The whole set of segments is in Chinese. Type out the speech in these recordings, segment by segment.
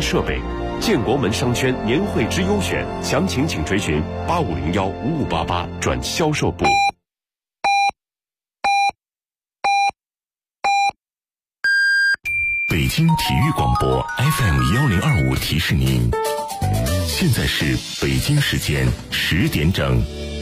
设备。建国门商圈年会之优选，详情请垂询8501-5588转销售部。 北京体育广播 FM1025提示您，现在是北京时间10点整。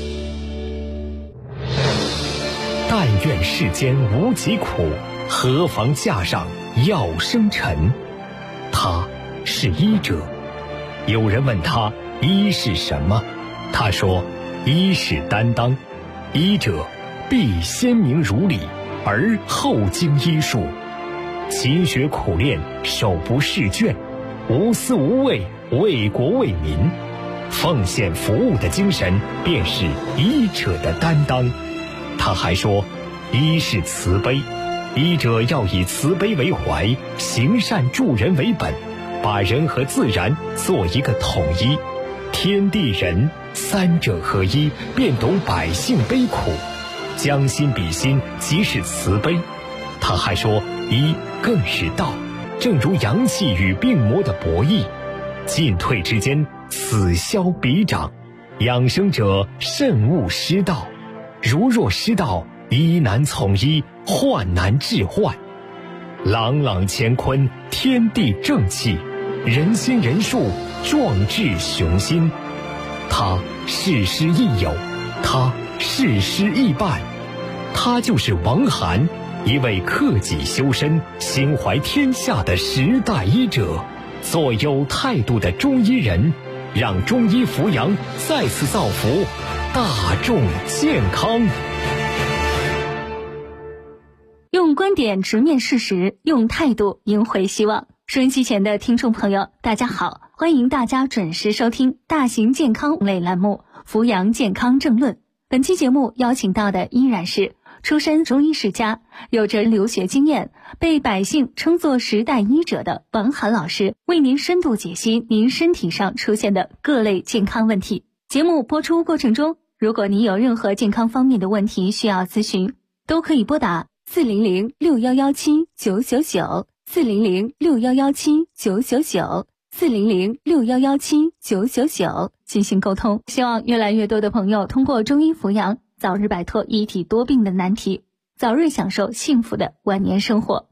但愿世间无疾苦，何妨架上药生尘。他是医者。有人问他医是什么，他说医是担当，医者必先明如理，而后经医术，勤学苦练，手不释卷，无私无畏，为国为民，奉献服务的精神便是医者的担当。他还说医是慈悲，医者要以慈悲为怀，行善助人为本，把人和自然做一个统一，天地人三者合一，便懂百姓悲苦，将心比心，即是慈悲。他还说医更是道，正如阳气与病魔的博弈，进退之间，此消彼长，养生者慎勿失道，如若失道，医难从医，患难治患。朗朗乾坤，天地正气，人心人术，壮志雄心。他事师亦友，他事师亦伴，他就是王涵，一位克己修身、心怀天下的时代医者，做有态度的中医人，让中医扶阳再次造福大众健康。 用观点直面事实，用态度赢回希望。收音机前的听众朋友，大家好，欢迎大家准时收听大型健康类栏目《扶阳健康政论》。本期节目邀请到的依然是出身中医世家，有着留学经验，被百姓称作时代医者的王涵老师，为您深度解析您身体上出现的各类健康问题。节目播出过程中，如果您有任何健康方面的问题需要咨询，都可以拨打400-6117-999 400-6117-999 400-6117-999进行沟通。希望越来越多的朋友通过中医扶阳，早日摆脱一体多病的难题，早日享受幸福的晚年生活。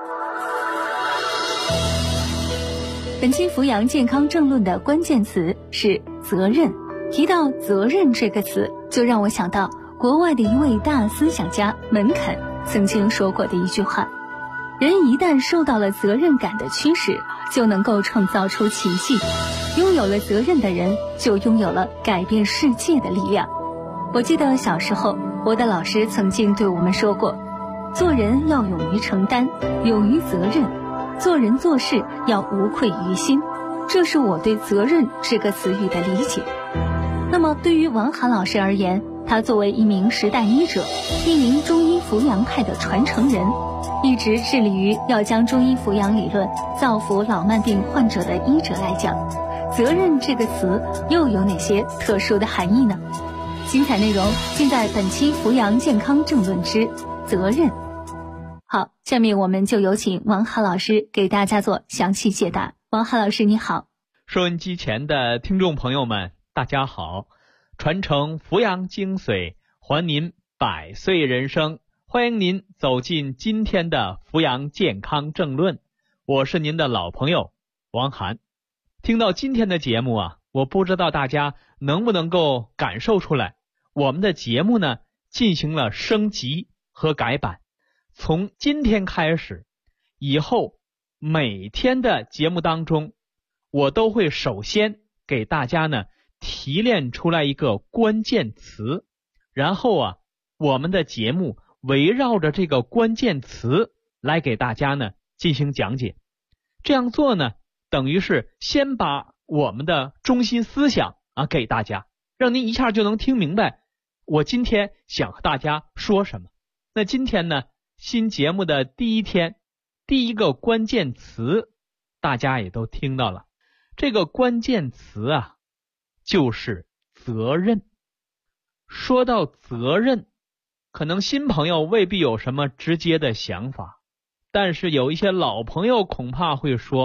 本期扶阳健康政论的关键词是责任。提到责任这个词，就让我想到国外的一位大思想家门肯曾经说过的一句话：人一旦受到了责任感的驱使，就能够创造出奇迹。拥有了责任的人，就拥有了改变世界的力量。我记得小时候，我的老师曾经对我们说过，做人要勇于承担，勇于责任，做人做事要无愧于心。这是我对责任这个词语的理解。那么对于王涵老师而言，他作为一名时代医者，一名中医扶阳派的传承人，一直致力于要将中医扶阳理论造福老慢病患者的医者来讲，责任这个词又有哪些特殊的含义呢？精彩内容尽在本期扶阳健康政论之责任。好，下面我们就有请王涵老师给大家做详细解答。王涵老师你好。 收音机前的听众朋友们大家好，传承扶阳精髓，还您100岁人生，欢迎您走进今天的扶阳健康政论，我是您的老朋友王涵。听到今天的节目啊，我不知道大家能不能够感受出来，我们的节目呢进行了升级和改版。从今天开始，以后每天的节目当中，我都会首先给大家呢提炼出来一个关键词，然后啊，我们的节目围绕着这个关键词来给大家呢进行讲解。这样做呢，等于是先把我们的中心思想给大家，让您一下就能听明白我今天想和大家说什么。那今天呢，新节目的第一天，第一个关键词大家也都听到了，这个关键词啊就是责任。说到责任，可能新朋友未必有什么直接的想法，但是有一些老朋友恐怕会说，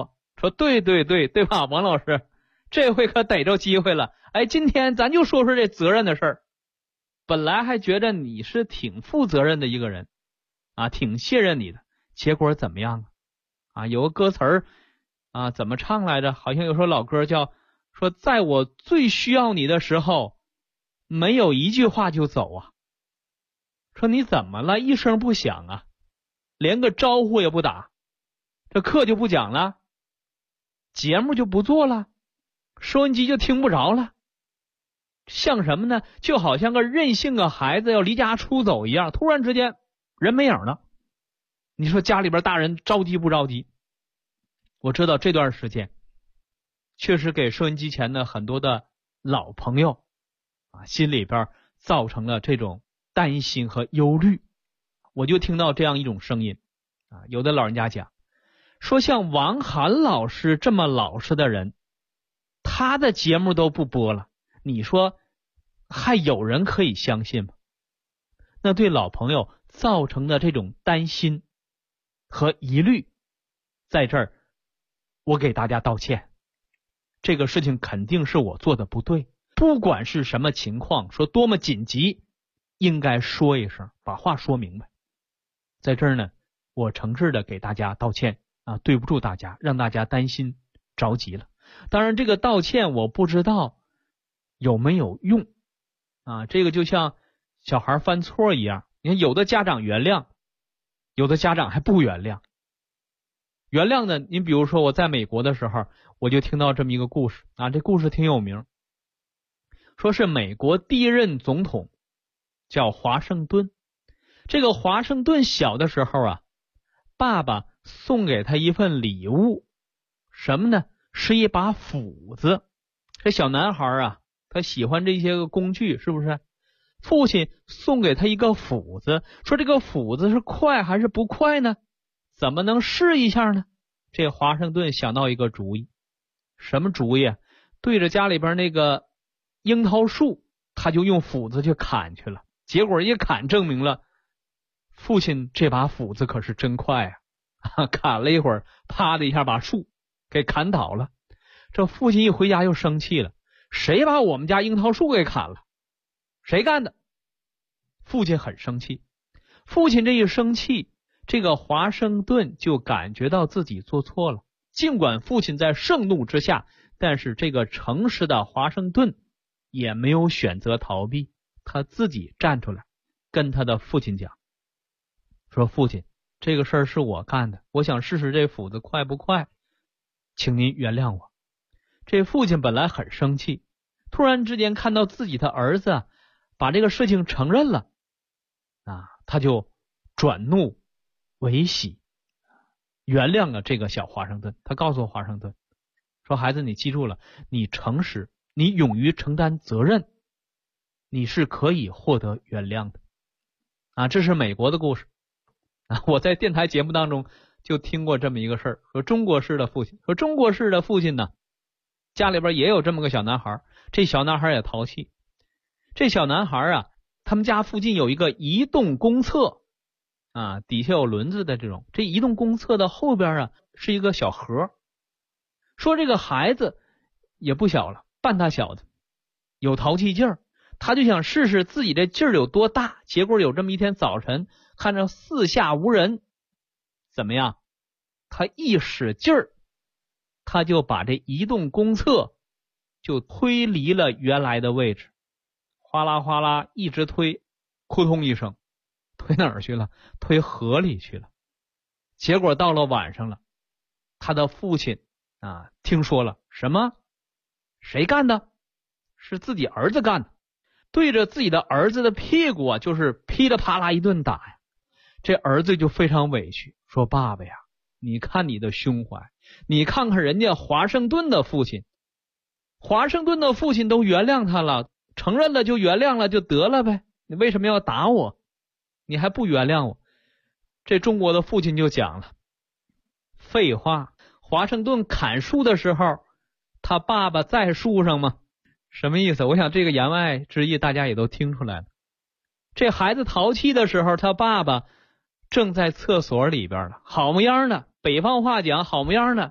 说对吧，王老师，这回可逮着机会了。哎，今天咱就说说这责任的事儿。本来还觉得你是挺负责任的一个人啊，挺信任你的，结果怎么样啊？有个歌词儿啊，怎么唱来着？好像有首老歌叫说，在我最需要你的时候，没有一句话就走啊。说你怎么了？一声不响啊，连个招呼也不打，这课就不讲了，节目就不做了，收音机就听不着了。像什么呢？就好像个任性的孩子要离家出走一样，突然之间人没影了。你说家里边大人着急不着急？我知道这段时间确实给收音机前的很多的老朋友啊，心里边造成了这种担心和忧虑。我就听到这样一种声音啊，有的老人家讲说，像王涵老师这么老实的人，他的节目都不播了，你说还有人可以相信吗？那对老朋友造成的这种担心和疑虑，在这儿我给大家道歉。这个事情肯定是我做的不对，不管是什么情况，说多么紧急，应该说一声，把话说明白。在这儿呢，我诚挚的给大家道歉啊，对不住大家，让大家担心着急了。当然这个道歉我不知道有没有用啊，这个就像小孩犯错一样，你看有的家长原谅，有的家长还不原谅。原谅呢，你比如说我在美国的时候，我就听到这么一个故事啊，这故事挺有名，说是美国第一任总统叫华盛顿。这个华盛顿小的时候啊，爸爸送给他一份礼物，什么呢？是一把斧子。这小男孩啊，他喜欢这些个工具，是不是？父亲送给他一个斧子，说这个斧子是快还是不快呢？怎么能试一下呢？这华盛顿想到一个主意。什么主意啊？对着家里边那个樱桃树，他就用斧子去砍去了。结果一砍，证明了父亲这把斧子可是真快啊！砍了一会儿，啪的一下把树给砍倒了。这父亲一回家又生气了，谁把我们家樱桃树给砍了？谁干的？父亲很生气。父亲这一生气，这个华盛顿就感觉到自己做错了。尽管父亲在盛怒之下，但是这个诚实的华盛顿也没有选择逃避，他自己站出来跟他的父亲讲，说父亲，这个事儿是我干的，我想试试这斧子快不快，请您原谅我。这父亲本来很生气，突然之间看到自己的儿子把这个事情承认了啊，他就转怒为喜，原谅了这个小华盛顿。他告诉华盛顿说，孩子，你记住了，你诚实，你勇于承担责任，你是可以获得原谅的啊。这是美国的故事啊，我在电台节目当中就听过这么一个事儿，说中国式的父亲，说中国式的父亲呢，家里边也有这么个小男孩，这小男孩也淘气。这小男孩啊，他们家附近有一个移动公厕啊，底下有轮子的这种，这移动公厕的后边啊是一个小河。说这个孩子也不小了，半大小子，有淘气劲儿，他就想试试自己这劲儿有多大。结果有这么一天早晨，看着四下无人，怎么样？他一使劲儿，他就把这移动公厕就推离了原来的位置，哗啦哗啦一直推，扑通一声，推哪儿去了？推河里去了。结果到了晚上了，他的父亲啊听说了，什么？谁干的？是自己儿子干的。对着自己的儿子的屁股啊，就是噼里啪啦一顿打呀。这儿子就非常委屈，说爸爸呀，你看你的胸怀，你看看人家华盛顿的父亲，华盛顿的父亲都原谅他了，承认了就原谅了就得了呗，你为什么要打我？你还不原谅我？这中国的父亲就讲了，废话，华盛顿砍树的时候，他爸爸在树上吗？什么意思？我想这个言外之意大家也都听出来了。这孩子淘气的时候，他爸爸正在厕所里边了，好模样呢，北方话讲好模样呢，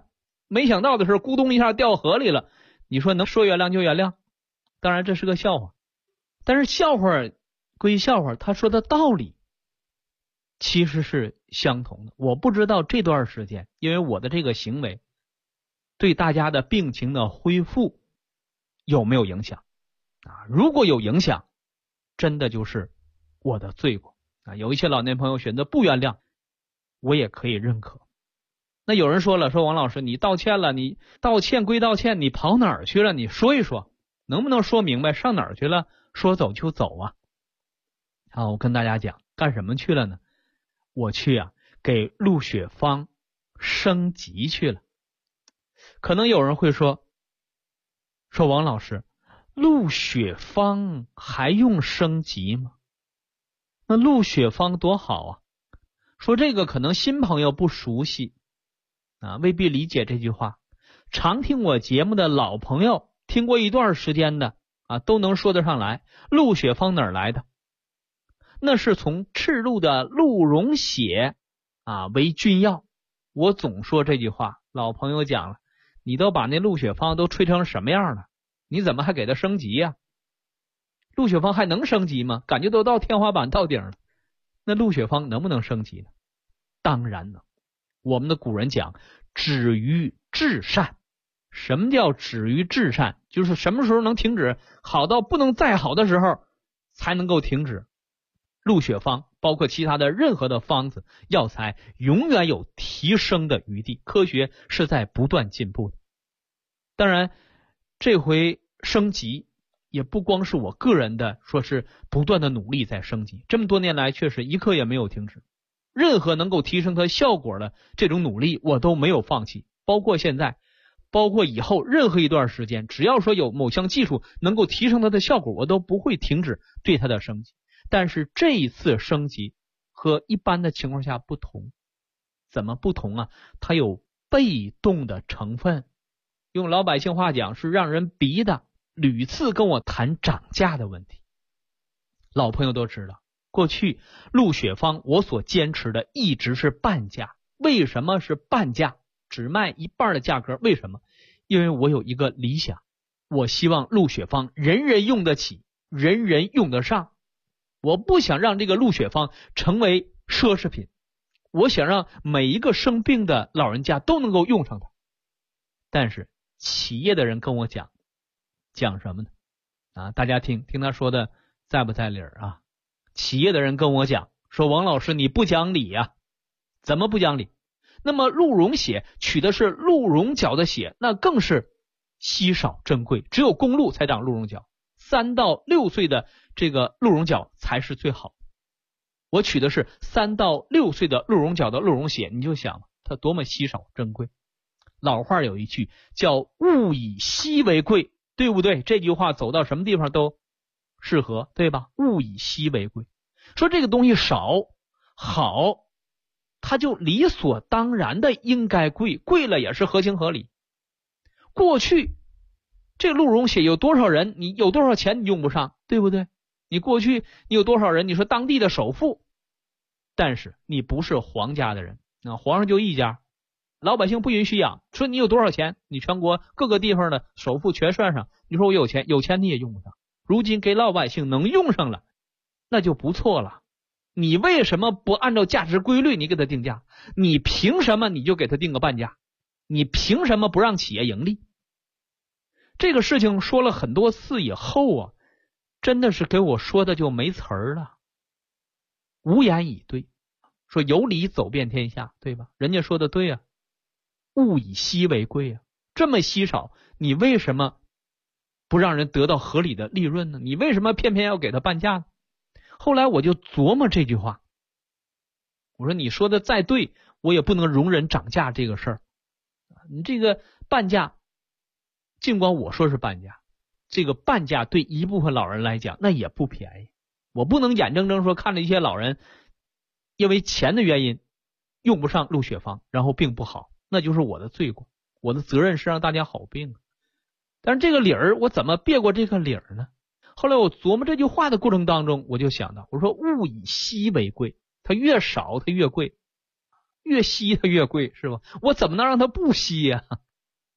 没想到的是咕咚一下掉河里了，你说能说原谅就原谅？当然这是个笑话，但是笑话归笑话，他说的道理其实是相同的。我不知道这段时间因为我的这个行为对大家的病情的恢复有没有影响啊？如果有影响，真的就是我的罪过啊！有一些老年朋友选择不原谅，我也可以认可。那有人说了，说王老师你道歉了，你道歉归道歉，你跑哪儿去了？你说一说，能不能说明白上哪儿去了？说走就走啊！好，我跟大家讲干什么去了呢？我去啊给陆雪芳升级去了。可能有人会说王老师，陆雪芳还用升级吗？那陆雪芳多好啊！说这个可能新朋友不熟悉啊，未必理解这句话。常听我节目的老朋友，听过一段时间的啊，都能说得上来。陆雪芳哪儿来的？那是从赤鹿的鹿茸血啊为君药。我总说这句话，老朋友讲了，你都把那陆雪芳都吹成什么样了，你怎么还给他升级呀？陆雪芳还能升级吗？感觉都到天花板到顶了，那陆雪芳能不能升级呢？当然能。我们的古人讲止于至善。什么叫止于至善？就是什么时候能停止，好到不能再好的时候才能够停止。陆雪芳包括其他的任何的方子药材永远有提升的余地，科学是在不断进步的。当然这回升级也不光是我个人的说是不断的努力在升级，这么多年来确实一刻也没有停止，任何能够提升它效果的这种努力我都没有放弃，包括现在，包括以后任何一段时间，只要说有某项技术能够提升它的效果，我都不会停止对它的升级。但是这一次升级和一般的情况下不同。怎么不同啊？它有被动的成分，用老百姓话讲是让人逼的，屡次跟我谈涨价的问题。老朋友都知道，过去陆雪芳我所坚持的一直是半价。为什么是半价？只卖一半的价格？为什么？因为我有一个理想，我希望陆雪芳人人用得起，人人用得上。我不想让这个陆雪芳成为奢侈品，我想让每一个生病的老人家都能够用上它。但是企业的人跟我讲什么呢？啊，大家听他说的在不在理儿啊？企业的人跟我讲说，王老师你不讲理呀。怎么不讲理？那么鹿茸血取的是鹿茸角的血，那更是稀少珍贵，只有公鹿才长鹿茸角，3到6岁的这个鹿茸角才是最好。我取的是3到6岁的鹿茸角的鹿茸血，你就想它多么稀少珍贵。老话有一句叫物以稀为贵，对不对？这句话走到什么地方都适合，对吧？物以稀为贵，说这个东西少好，它就理所当然的应该贵，贵了也是合情合理。过去这鹿茸血有多少人，你有多少钱你用不上，对不对？你过去你有多少人，你说当地的首富，但是你不是皇家的人，皇上就一家，老百姓不允许养，说你有多少钱，你全国各个地方的首富全算上，你说我有钱，有钱你也用不上。如今给老百姓能用上了，那就不错了。你为什么不按照价值规律你给他定价？你凭什么你就给他定个半价？你凭什么不让企业盈利？这个事情说了很多次以后啊，真的是给我说的就没词儿了，无言以对。说有理走遍天下，对吧？人家说的对啊，物以稀为贵啊，这么稀少，你为什么不让人得到合理的利润呢？你为什么偏偏要给他半价呢？后来我就琢磨这句话，我说你说的再对，我也不能容忍涨价这个事儿。你这个半价，尽管我说是半价，这个半价对一部分老人来讲那也不便宜。我不能眼睁睁说看着一些老人因为钱的原因用不上鹿血芳，然后病不好，那就是我的罪过。我的责任是让大家好病。但是这个理儿我怎么别过这个理儿呢？后来我琢磨这句话的过程当中，我就想到，我说物以稀为贵，它越少它越贵，越稀它越贵，是吧？我怎么能让它不稀呀？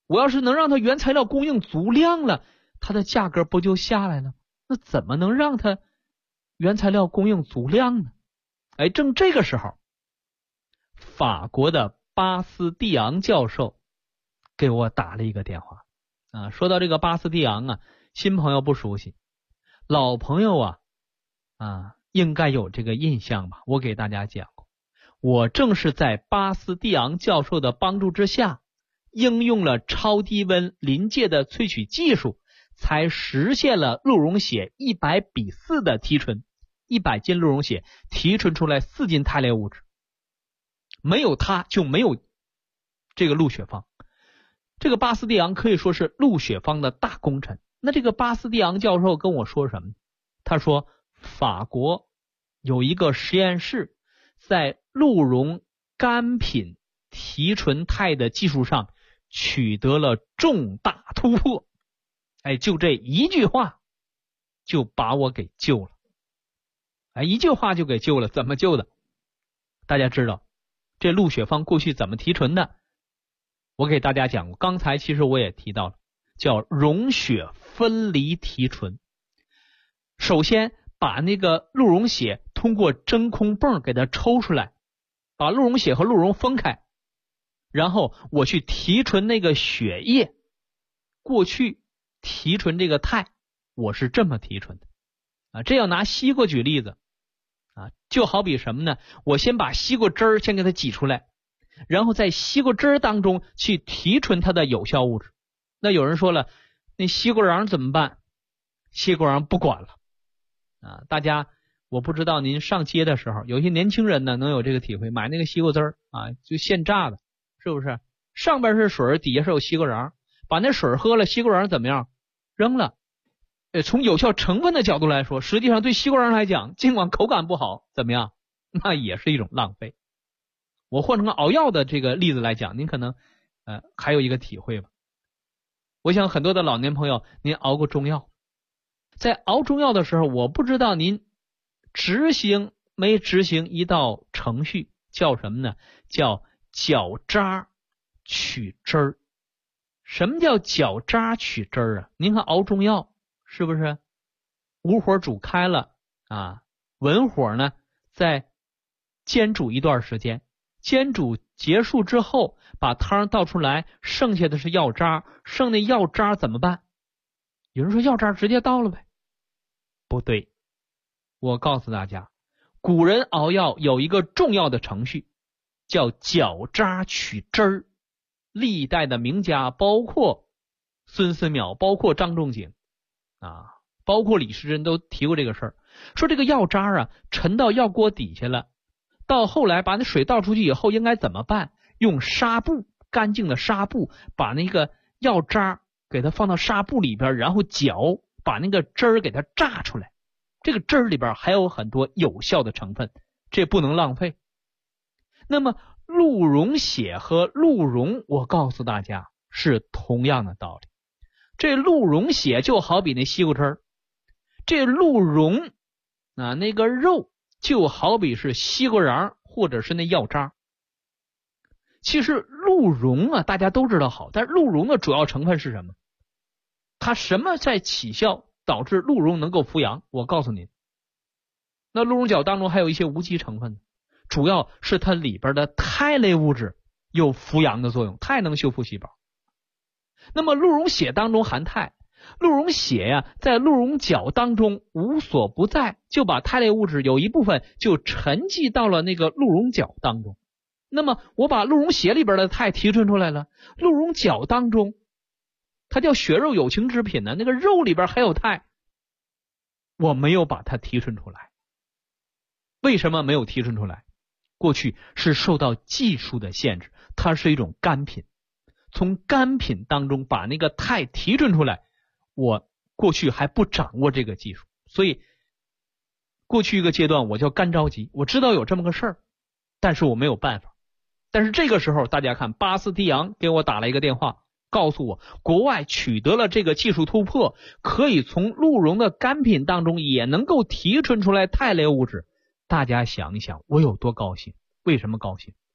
我要是能让它原材料供应足量了，它的价格不就下来了？那怎么能让它原材料供应足量呢？正这个时候，法国的巴斯蒂昂教授给我打了一个电话。说到这个巴斯蒂昂新朋友不熟悉，老朋友应该有这个印象吧。我给大家讲过，我正是在巴斯蒂昂教授的帮助之下，应用了超低温临界的萃取技术，才实现了鹿茸血100:4的提纯，100斤鹿茸血提纯出来4斤肽类物质。没有它就没有这个鹿血芳。这个巴斯蒂昂可以说是鹿血芳的大功臣。那这个巴斯蒂昂教授跟我说什么？他说法国有一个实验室在鹿茸干品提纯肽的技术上取得了重大突破。就这一句话就把我给救了。一句话就给救了。怎么救的？大家知道这鹿血芳过去怎么提纯的？我给大家讲过，刚才其实我也提到了，叫溶血分离提纯。首先把那个鹿茸血通过真空泵给它抽出来，把鹿茸血和鹿茸分开，然后我去提纯那个血液。过去提纯这个肽我是这么提纯的这要拿西瓜举例子就好比什么呢？我先把西瓜汁儿先给它挤出来，然后在西瓜汁儿当中去提纯它的有效物质。那有人说了，那西瓜瓤怎么办？西瓜瓤不管了大家我不知道您上街的时候，有些年轻人呢能有这个体会，买那个西瓜汁儿就现榨的，是不是？上边是水，底下是有西瓜瓤，把那水喝了，西瓜瓤怎么样？扔了。从有效成分的角度来说，实际上对西瓜瓤来讲，尽管口感不好，怎么样？那也是一种浪费。我换成熬药的这个例子来讲，您可能还有一个体会吧。我想很多的老年朋友，您熬过中药，在熬中药的时候，我不知道您执行没执行一道程序，叫什么呢？叫搅渣取汁儿。什么叫搅渣取汁儿您看熬中药是不是无火煮开了文火呢再煎煮一段时间，煎煮结束之后把汤倒出来，剩下的是药渣，剩那药渣怎么办？有人说药渣直接倒了呗。不对，我告诉大家，古人熬药有一个重要的程序叫搅渣取汁儿。历代的名家，包括孙思邈，包括张仲景包括李时珍都提过这个事儿，说这个药渣沉到药锅底下了，到后来把那水倒出去以后应该怎么办？用纱布，干净的纱布，把那个药渣给它放到纱布里边，然后搅，把那个汁儿给它榨出来。这个汁儿里边还有很多有效的成分，这不能浪费。那么鹿茸血和鹿茸，我告诉大家是同样的道理。这鹿茸血就好比那西瓜汁儿，这鹿茸那个肉就好比是西瓜瓤或者是那药渣。其实鹿茸大家都知道好，但鹿茸的主要成分是什么？它什么在起效导致鹿茸能够复阳？我告诉您，那鹿茸角当中还有一些无机成分，主要是它里边的肽类物质有复阳的作用，肽能修复细胞。那么鹿茸血当中含肽，鹿茸血在鹿茸角当中无所不在，就把肽类物质有一部分就沉积到了那个鹿茸角当中。那么我把鹿茸血里边的肽提纯出来了，鹿茸角当中它叫血肉有情之品呢，那个肉里边还有肽，我没有把它提纯出来。为什么没有提纯出来？过去是受到技术的限制，它是一种干品，从干品当中把那个肽提纯出来，我过去还不掌握这个技术，所以过去一个阶段我叫干着急，我知道有这么个事儿，但是我没有办法。但是这个时候大家看，巴斯蒂昂给我打了一个电话，告诉我国外取得了这个技术突破，可以从鹿茸的干品当中也能够提纯出来肽类物质。大家想一想我有多高兴。为什么高兴？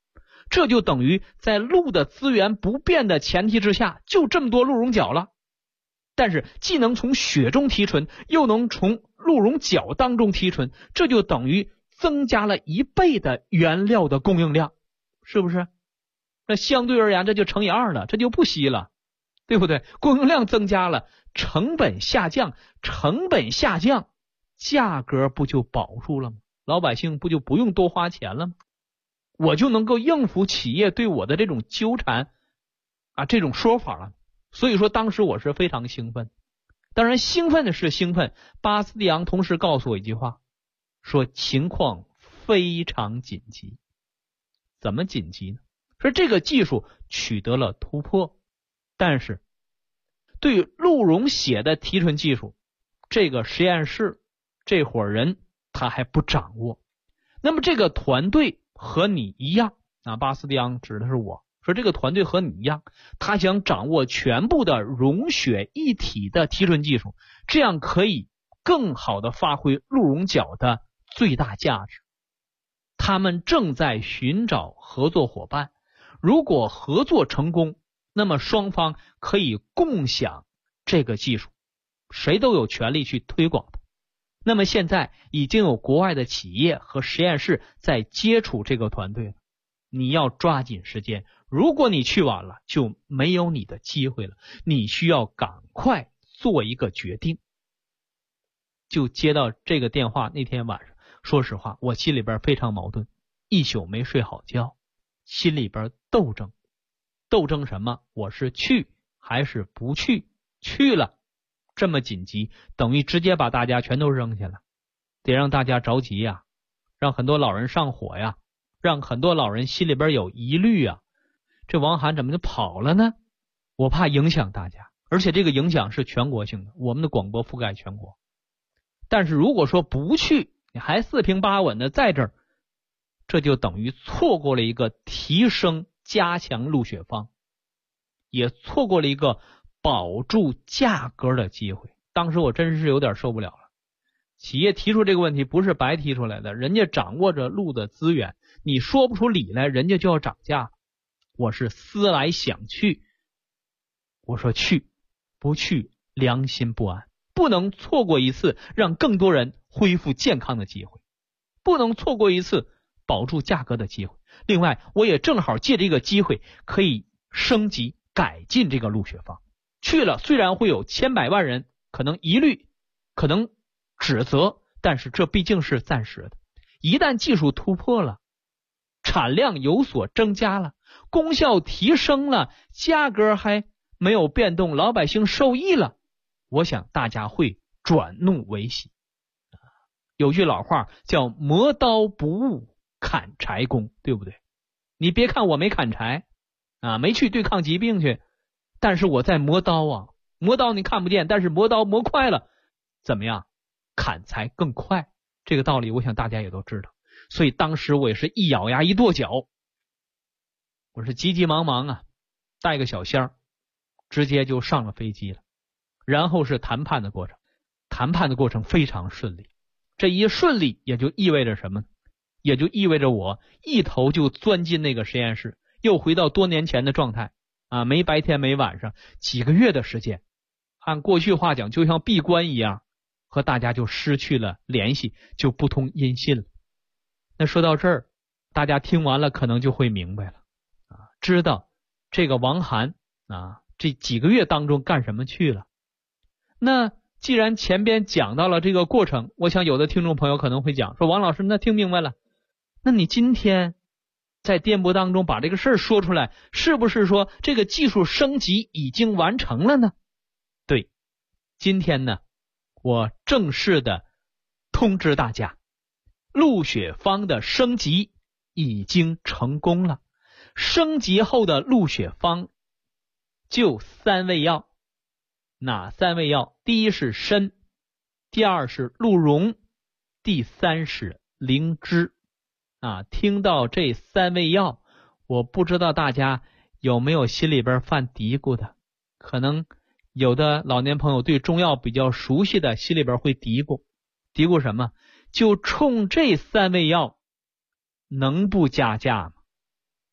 这就等于在鹿的资源不变的前提之下，就这么多鹿茸角了。但是既能从血中提纯，又能从鹿茸角当中提纯，这就等于增加了1倍的原料的供应量，是不是？那相对而言这就乘以2了，这就不稀了，对不对？供应量增加了，成本下降，价格不就保住了吗？老百姓不就不用多花钱了吗？我就能够应付企业对我的这种纠缠这种说法了。所以说当时我是非常兴奋。当然兴奋的是兴奋，巴斯蒂昂同时告诉我一句话，说情况非常紧急。怎么紧急呢？说这个技术取得了突破，但是对于鹿茸血的提纯技术，这个实验室这伙人他还不掌握。那么这个团队和你一样巴斯蒂昂指的是我，说这个团队和你一样，他想掌握全部的溶血一体的提纯技术，这样可以更好的发挥鹿茸角的最大价值。他们正在寻找合作伙伴，如果合作成功，那么双方可以共享这个技术，谁都有权利去推广它。那么现在已经有国外的企业和实验室在接触这个团队了，你要抓紧时间，如果你去晚了就没有你的机会了，你需要赶快做一个决定。就接到这个电话，那天晚上说实话我心里边非常矛盾，一宿没睡好觉，心里边斗争什么？我是去还是不去？去了这么紧急，等于直接把大家全都扔下了，得让大家着急呀，让很多老人上火呀，让很多老人心里边有疑虑啊。这王涵怎么就跑了呢？我怕影响大家，而且这个影响是全国性的，我们的广播覆盖全国。但是如果说不去，你还四平八稳的在这儿，这就等于错过了一个提升加强鹿血方，也错过了一个保住价格的机会。当时我真是有点受不了了。企业提出这个问题不是白提出来的，人家掌握着鹿的资源，你说不出理来，人家就要涨价。我是思来想去，我说去不去良心不安，不能错过一次让更多人恢复健康的机会，不能错过一次保住价格的机会。另外我也正好借这个机会可以升级改进这个鹿血方。去了虽然会有千百万人可能疑虑，可能指责，但是这毕竟是暂时的。一旦技术突破了，产量有所增加了，功效提升了，价格还没有变动，老百姓受益了，我想大家会转怒为喜。有句老话叫磨刀不误砍柴工，对不对？你别看我没砍柴没去对抗疾病去，但是我在磨刀磨刀你看不见，但是磨刀磨快了，怎么样？砍柴更快，这个道理我想大家也都知道。所以当时我也是一咬牙一跺脚，我是急急忙忙带个小箱直接就上了飞机了。然后是谈判的过程，谈判的过程非常顺利。这一顺利也就意味着什么呢？也就意味着我一头就钻进那个实验室，又回到多年前的状态没白天没晚上，几个月的时间，按过去话讲就像闭关一样，和大家就失去了联系，就不通音信了。那说到这儿，大家听完了可能就会明白了知道这个王涵这几个月当中干什么去了。那既然前边讲到了这个过程，我想有的听众朋友可能会讲说，王老师那听明白了，那你今天在电波当中把这个事儿说出来，是不是说这个技术升级已经完成了呢？对，今天呢我正式的通知大家，鹿血方的升级已经成功了。升级后的鹿血方就3味药。哪3味药？第一是参，第二是鹿茸，第三是灵芝听到这3味药，我不知道大家有没有心里边犯嘀咕的。可能有的老年朋友对中药比较熟悉的，心里边会嘀咕什么？就冲这3味药能不加价吗？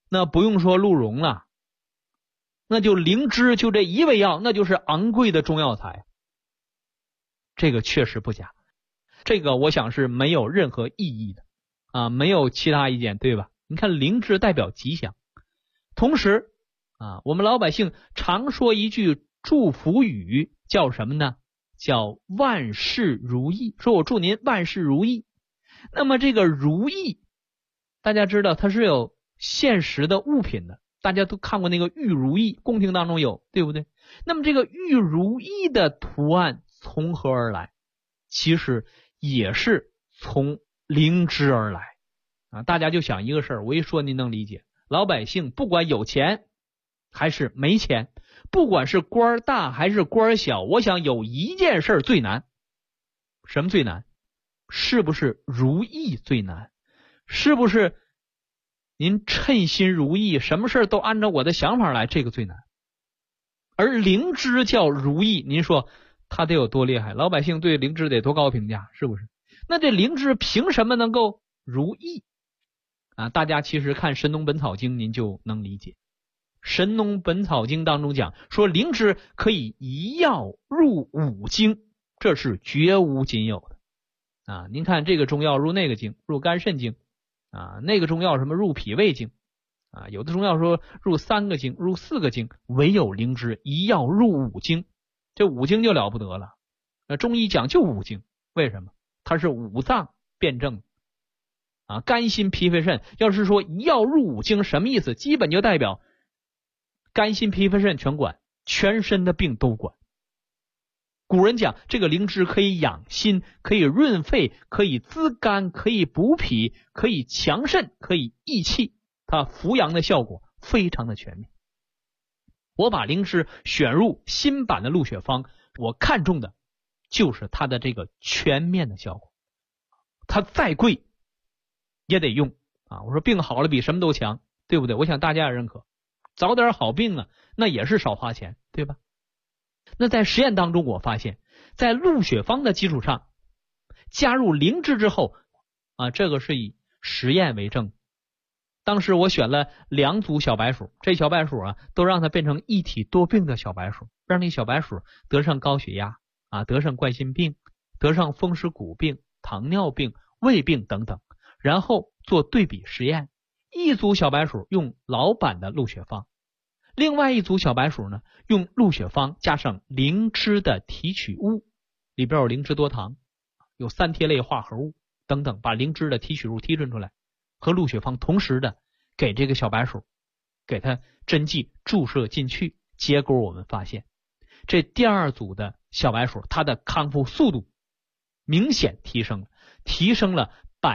那不用说鹿茸了，那就灵芝就这一味药，那就是昂贵的中药材。这个确实不假，这个我想是没有任何异议的啊，没有其他意见，对吧？你看灵芝代表吉祥，同时啊，我们老百姓常说一句祝福语，叫什么呢？叫万事如意，说我祝您万事如意。那么这个如意，大家知道它是有现实的物品的，大家都看过那个玉如意，宫廷当中有，对不对？那么这个玉如意的图案从何而来？其实也是从灵芝而来啊！大家就想一个事儿，我一说您能理解。老百姓不管有钱还是没钱，不管是官大还是官小，我想有一件事最难。什么最难？是不是如意最难？是不是您称心如意，什么事都按照我的想法来，这个最难。而灵芝叫如意，您说它得有多厉害？老百姓对灵芝得多高评价，是不是？那这灵芝凭什么能够如意啊？大家其实看《神农本草经》您就能理解。《神农本草经》当中讲说灵芝可以一药入5经，这是绝无仅有的啊！您看这个中药入那个经，入肝肾经啊，那个中药什么入脾胃经啊，有的中药说入3个经，入4个经，唯有灵芝一药入5经，这5经就了不得了。中医讲究5经，为什么？它是5脏辩证啊，肝心脾肺肾。要是说一药入5经，什么意思？基本就代表肝心脾肺肾全管，全身的病都管。古人讲这个灵芝可以养心，可以润肺，可以滋肝，可以补脾，可以强肾，可以益气，它扶阳的效果非常的全面。我把灵芝选入新版的鹿血方，我看中的就是它的这个全面的效果。它再贵也得用啊！我说病好了比什么都强，对不对？我想大家也认可，早点好病啊，那也是少花钱，对吧？那在实验当中我发现，在鹿血方的基础上加入灵芝之后啊，这个是以实验为证。当时我选了2组小白鼠，这小白鼠啊都让它变成一体多病的小白鼠，让那小白鼠得上高血压啊，得上冠心病，得上风湿骨病、糖尿病、胃病等等，然后做对比实验。一组小白鼠用老版的鹿血方，另外一组小白鼠呢，用鹿血方加上灵芝的提取物，里边有灵芝多糖，有三萜类化合物等等，把灵芝的提取物提纯出来，和鹿血方同时的给这个小白鼠给它针剂注射进去。结果我们发现，这第2组的小白鼠它的康复速度明显提升了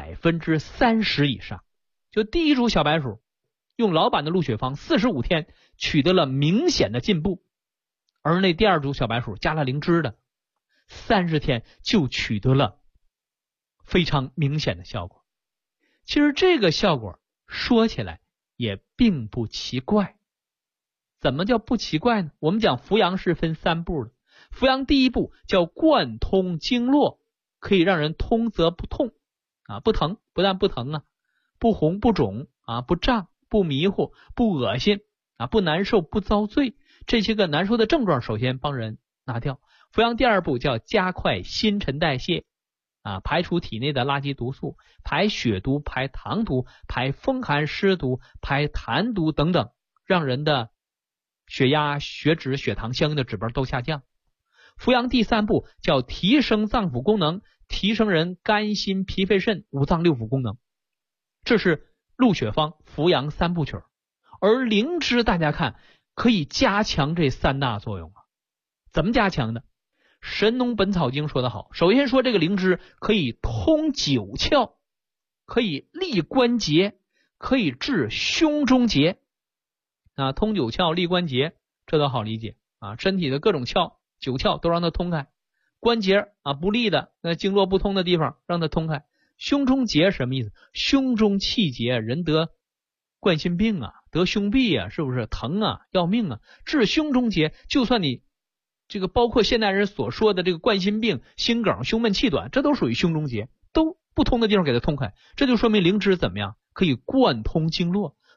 30%以上。就第1组小白鼠用老版的鹿血方45天取得了明显的进步，而那第2组小白鼠加了灵芝的30天就取得了非常明显的效果。其实这个效果说起来也并不奇怪。怎么叫不奇怪呢？我们讲扶阳是分3步的，扶阳第1步叫贯通经络，可以让人通则不痛啊，不疼，不但不疼啊，不红不肿啊，不胀不迷糊不恶心啊，不难受不遭罪，这些个难受的症状首先帮人拿掉。扶阳第2步叫加快新陈代谢啊，排除体内的垃圾毒素，排血毒，排糖毒，排风寒湿毒，排痰毒等等，让人的血压、血脂、血糖相应的指标都下降。扶阳第3步叫提升脏腑功能，提升人肝心脾肺肾5脏6腑功能。这是鹿血方扶阳3部曲。而灵芝大家看可以加强这3大作用啊。怎么加强的？神农本草经说得好，首先说这个灵芝可以通9窍，可以利关节，可以治胸中结啊，通9窍利关节，这都好理解啊，身体的各种窍9窍都让它通开，关节啊不利的那经络不通的地方让它通开。胸中结什么意思？胸中气结，人得冠心病啊，得胸痹啊，是不是疼啊，要命啊？治胸中结，就算你这个包括现代人所说的这个冠心病、心梗、胸闷气短，这都属于胸中结，都不通的地方给它通开。这就说明灵芝怎么样？可以贯通经络，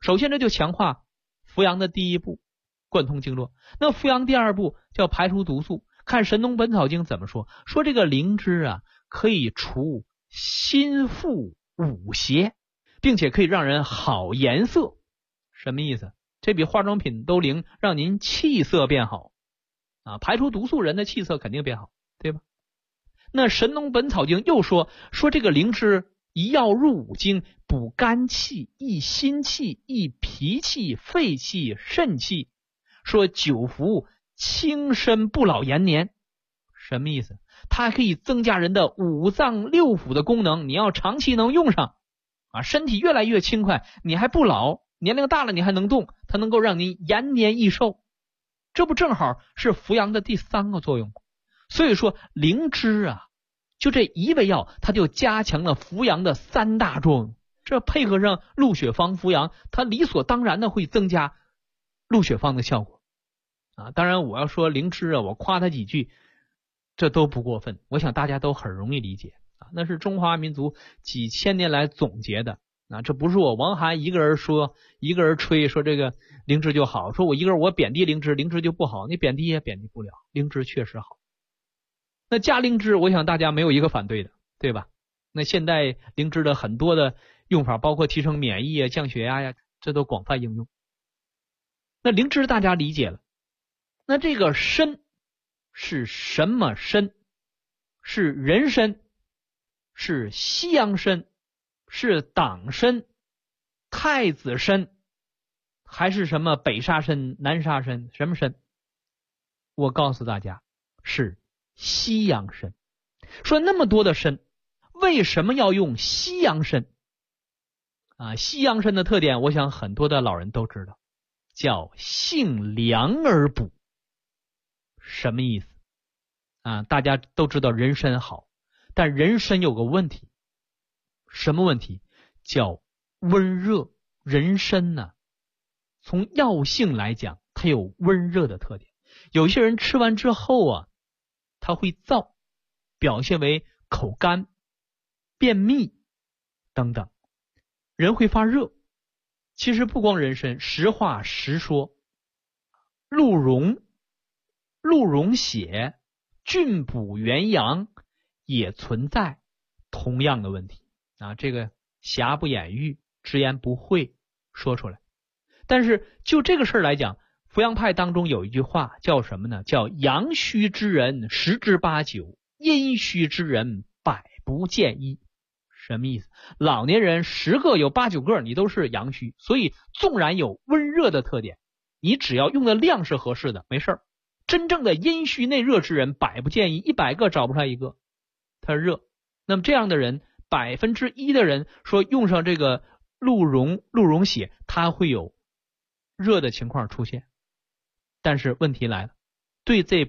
首先这就强化扶阳的第一步，贯通经络。那扶阳第二步叫排除毒素。看《神农本草经》怎么说，说这个灵芝啊可以除心腹五邪，并且可以让人好颜色。什么意思？这比化妆品都灵，让您气色变好啊！排除毒素，人的气色肯定变好，对吧？那《神农本草经》又说这个灵芝一药入五经，补肝气、益心气、益脾气、肺气、肾气，说久服轻身不老延年。什么意思？它可以增加人的五脏六腑的功能，你要长期能用上啊，身体越来越轻快，你还不老，年龄大了你还能动，它能够让您延年益寿，这不正好是扶阳的第三个作用吗？所以说灵芝啊，就这一味药，它就加强了扶阳的三大作用。这配合上鹿血芳扶阳，它理所当然的会增加鹿血芳的效果啊。当然我要说灵芝啊，我夸它几句这都不过分，我想大家都很容易理解啊，那是中华民族几千年来总结的啊，这不是我王涵一个人说一个人吹说这个灵芝就好，说我一个人我贬低灵芝，灵芝就不好，你贬低也贬低不了，灵芝确实好。那加灵芝我想大家没有一个反对的，对吧？那现代灵芝的很多的用法，包括提升免疫啊、降血压呀，这都广泛应用。那灵芝大家理解了，那这个参是什么参？是人参，是西洋参，是党参、太子参，还是什么北沙参、南沙参？什么参？我告诉大家，是西洋参。说那么多的参，为什么要用西洋参啊？西洋参的特点我想很多的老人都知道，叫性凉而补。什么意思啊？大家都知道人参好，但人参有个问题，什么问题？叫温热。人参呢，从药性来讲，它有温热的特点。有些人吃完之后啊，他会燥，表现为口干、便秘等等，人会发热。其实不光人参，实话实说，鹿茸血、菌补元阳也存在同样的问题啊。这个瑕不掩瑜，直言不讳说出来。但是就这个事儿来讲，扶阳派当中有一句话叫什么呢？叫阳虚之人十之八九，阴虚之人百不见一。什么意思？老年人10个有8、9个你都是阳虚，所以纵然有温热的特点，你只要用的量是合适的，没事儿。真正的阴虚内热之人百不见一，100个找不出来一个他热。那么这样的人1%的人说用上这个鹿茸血，它会有热的情况出现。但是问题来了，对这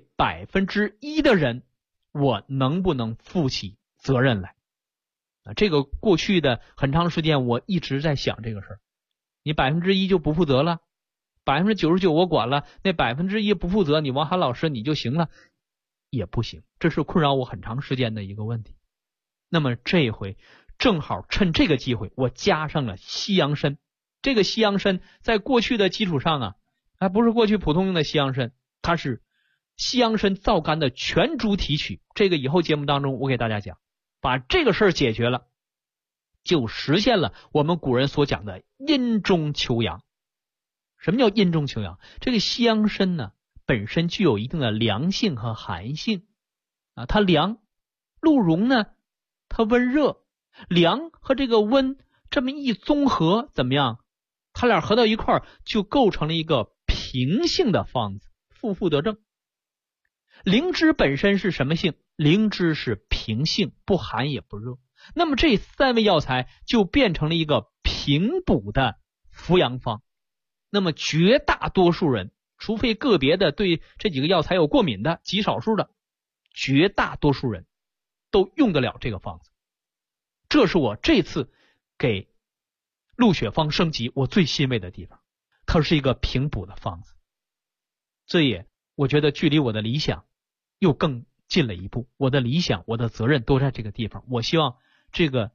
1%的人，我能不能负起责任来啊？这个过去的很长时间我一直在想这个事儿。你1%就不负责了，99%我管了，那1%不负责，你王涵老师你就行了，也不行，这是困扰我很长时间的一个问题。那么这回正好趁这个机会，我加上了西洋参。这个西洋参在过去的基础上啊，还不是过去普通用的西洋参，它是西洋参燥肝的全株提取。这个以后节目当中我给大家讲，把这个事儿解决了，就实现了我们古人所讲的阴中求阳。什么叫阴中求阳？这个西洋参呢，本身具有一定的凉性和寒性啊，它凉。鹿茸呢，它温热。凉和这个温这么一综合，怎么样？它俩合到一块儿，就构成了一个平性的方子，负负得正。灵芝本身是什么性？灵芝是平性，不寒也不热。那么这3味药材就变成了一个平补的扶阳方。那么绝大多数人，除非个别的对这几个药材有过敏的极少数的，绝大多数人都用得了这个方子。这是我这次给鹿血芳升级我最欣慰的地方，它是一个平补的方子。这也我觉得距离我的理想又更近了一步。我的理想，我的责任都在这个地方。我希望这个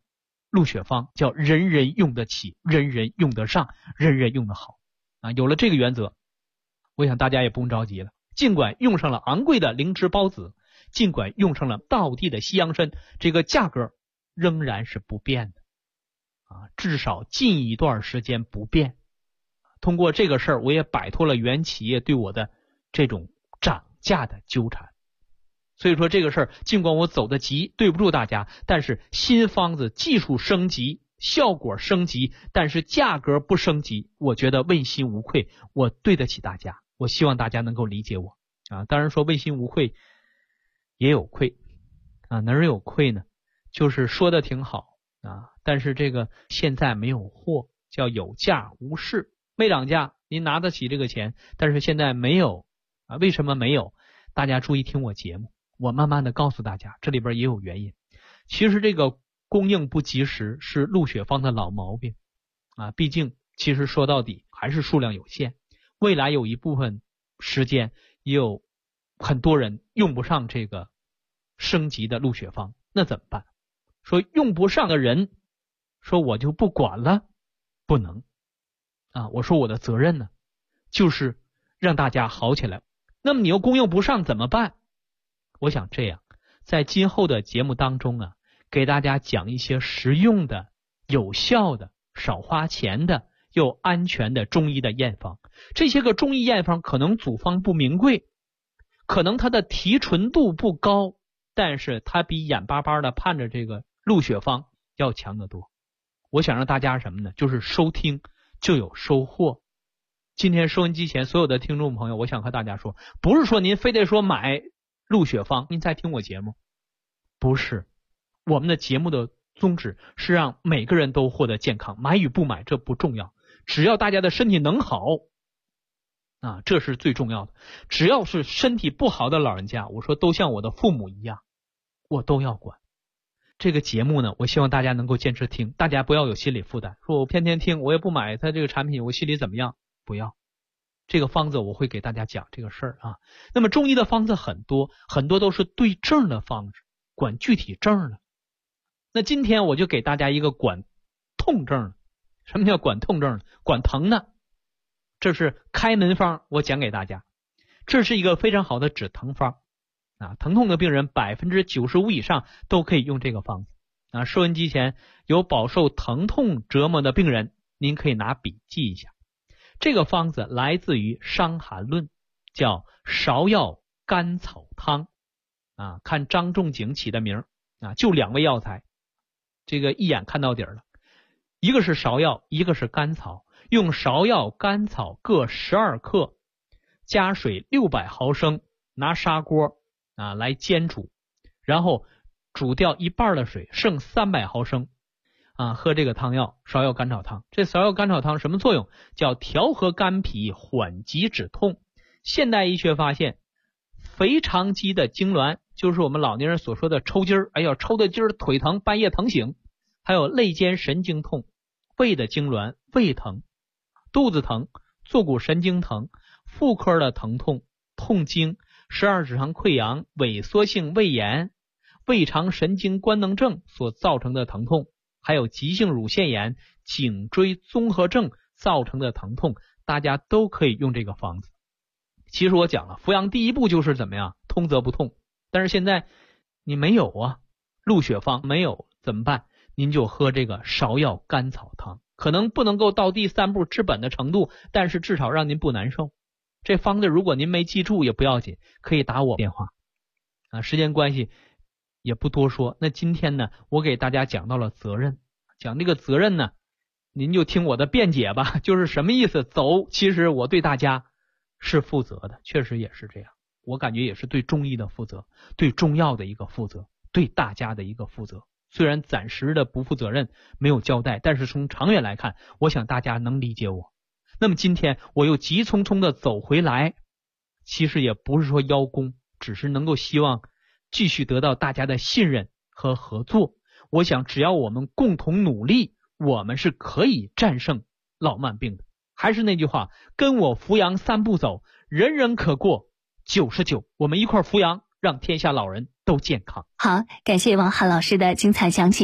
鹿血方叫人人用得起，人人用得上，人人用得好啊。有了这个原则，我想大家也不用着急了。尽管用上了昂贵的灵芝孢子，尽管用上了道地的西洋参，这个价格仍然是不变的啊，至少近一段时间不变。通过这个事儿，我也摆脱了原企业对我的这种涨价的纠缠。所以说这个事儿，尽管我走得急，对不住大家，但是新方子技术升级，效果升级，但是价格不升级，我觉得问心无愧，我对得起大家，我希望大家能够理解我啊。当然说问心无愧也有愧啊，哪儿有愧呢？就是说的挺好啊，但是这个现在没有货，叫有价无市，没涨价，您拿得起这个钱，但是现在没有啊。为什么没有？大家注意听我节目，我慢慢的告诉大家，这里边也有原因。其实这个供应不及时是鹿血方的老毛病啊，毕竟其实说到底还是数量有限，未来有一部分时间也有很多人用不上这个升级的鹿血方，那怎么办？说用不上的人，说我就不管了，不能啊。我说我的责任呢，就是让大家好起来。那么你又供应不上怎么办？我想这样，在今后的节目当中啊，给大家讲一些实用的、有效的、少花钱的又安全的中医的验方。这些个中医验方可能组方不名贵，可能它的提纯度不高，但是它比眼巴巴的盼着这个鹿血方要强得多。我想让大家什么呢？就是收听就有收获。今天收音机前所有的听众朋友，我想和大家说，不是说您非得说买鹿血方您再听我节目，不是。我们的节目的宗旨是让每个人都获得健康，买与不买这不重要，只要大家的身体能好啊，这是最重要的。只要是身体不好的老人家，我说都像我的父母一样，我都要管。这个节目呢，我希望大家能够坚持听，大家不要有心理负担，说我天天听我也不买他这个产品，我心里怎么样？不要。这个方子我会给大家讲这个事儿啊。那么中医的方子很多，很多都是对症的方子，管具体症的。那今天我就给大家一个管痛症的。什么叫管痛症？管疼的。这是开门方，我讲给大家。这是一个非常好的止疼方啊，疼痛的病人95%以上都可以用这个方子啊。收音机前有饱受疼痛折磨的病人，您可以拿笔记一下。这个方子来自于《伤寒论》，叫芍药甘草汤啊。看张仲景起的名啊，就2味药材，这个一眼看到底了。一个是芍药，一个是甘草。用芍药、甘草各12克，加水600毫升，拿砂锅啊来煎煮，然后煮掉一半的水，剩300毫升啊，喝这个汤药芍药甘草汤。这芍药甘草汤什么作用？叫调和肝脾，缓急止痛。现代医学发现，腓肠肌的痉挛，就是我们老年人所说的抽筋儿，哎呀，抽的筋儿，腿疼，半夜疼醒；还有肋间神经痛、胃的痉挛、胃疼、肚子疼、坐骨神经疼、妇科的疼痛、痛经、12指肠溃疡、萎缩性胃炎、胃肠神经官能症所造成的疼痛，还有急性乳腺炎、颈椎综合症造成的疼痛，大家都可以用这个方子。其实我讲了，扶阳第一步就是怎么样？通则不痛。但是现在你没有啊，鹿血方没有怎么办？您就喝这个芍药甘草汤，可能不能够到第3步治本的程度，但是至少让您不难受。这方子如果您没记住也不要紧，可以打我电话啊。时间关系也不多说。那今天呢，我给大家讲到了责任，讲这个责任呢，您就听我的辩解吧，就是什么意思？走，其实我对大家是负责的，确实也是这样。我感觉也是对中医的负责，对中药的一个负责，对大家的一个负责。虽然暂时的不负责任没有交代，但是从长远来看，我想大家能理解我。那么今天我又急匆匆的走回来，其实也不是说邀功，只是能够希望继续得到大家的信任和合作。我想只要我们共同努力，我们是可以战胜老慢病的。还是那句话，跟我扶阳3步走，人人可过99。我们一块扶阳，让天下老人都健康。 好，感谢王翰老师的精彩讲解。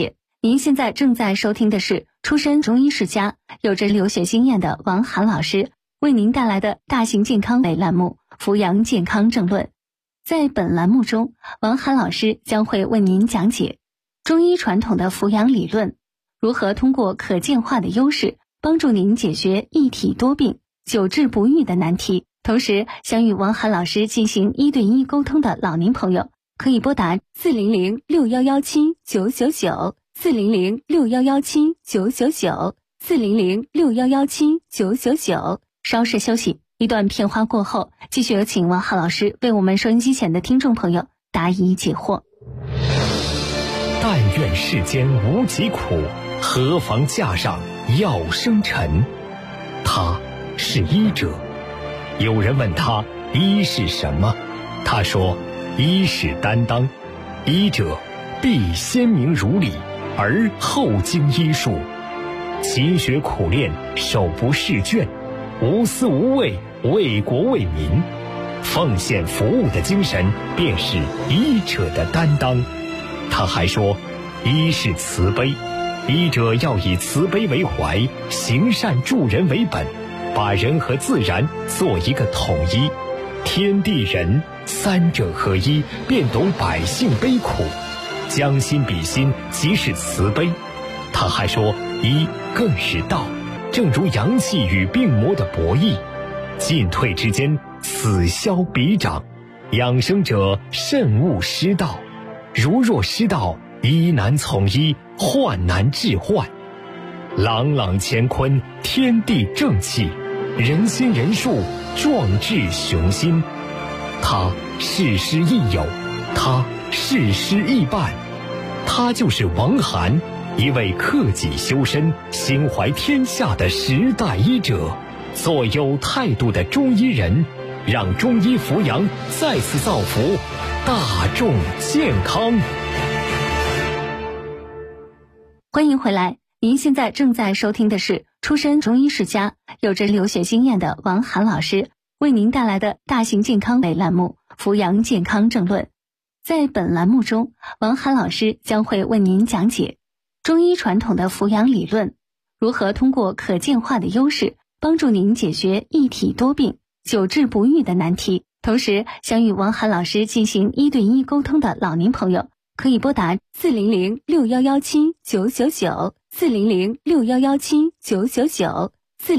您现在正在收听的是出身中医世家、有着留学经验的王涵老师为您带来的大型健康类栏目《扶阳健康正论》。在本栏目中，王涵老师将会为您讲解中医传统的扶阳理论，如何通过可见化的优势，帮助您解决一体多病、久治不愈的难题。同时，想与王涵老师进行1对1沟通的老年朋友，可以拨打4006117999400 4006117999400 40061179999。稍事休息，一段片花过后，继续有请王涵老师为我们收音机前的听众朋友答疑解惑。 但愿世间无疾苦，何妨架上药生尘。他是医者。有人问他医是什么，他说医是担当，医者必先明如理，而后经医术，勤学苦练，手不释卷，无私无畏，为国为民，奉献服务的精神便是医者的担当。他还说医是慈悲，医者要以慈悲为怀，行善助人为本，把人和自然做一个统一，天地人三者合一，便懂百姓悲苦，将心比心，即是慈悲。他还说医更是道，正如阳气与病魔的博弈，进退之间，此消彼长，养生者慎勿失道，如若失道，医难从医，患难治患。朗朗乾坤，天地正气，人心人术，壮志雄心。他事师亦友，他事师亦伴，他就是王涵，一位克己修身、心怀天下的时代医者，做有态度的中医人，让中医扶阳再次造福大众健康。 欢迎回来，您现在正在收听的是出身中医世家、有着留学经验的王涵老师为您带来的大型健康类栏目《扶阳健康正论》。在本栏目中，王涵老师将会为您讲解中医传统的扶阳理论，如何通过可见化的优势，帮助您解决一体多病、久治不愈的难题。同时，想与王涵老师进行1对1沟通的老年朋友，可以拨打40061179999 40061179999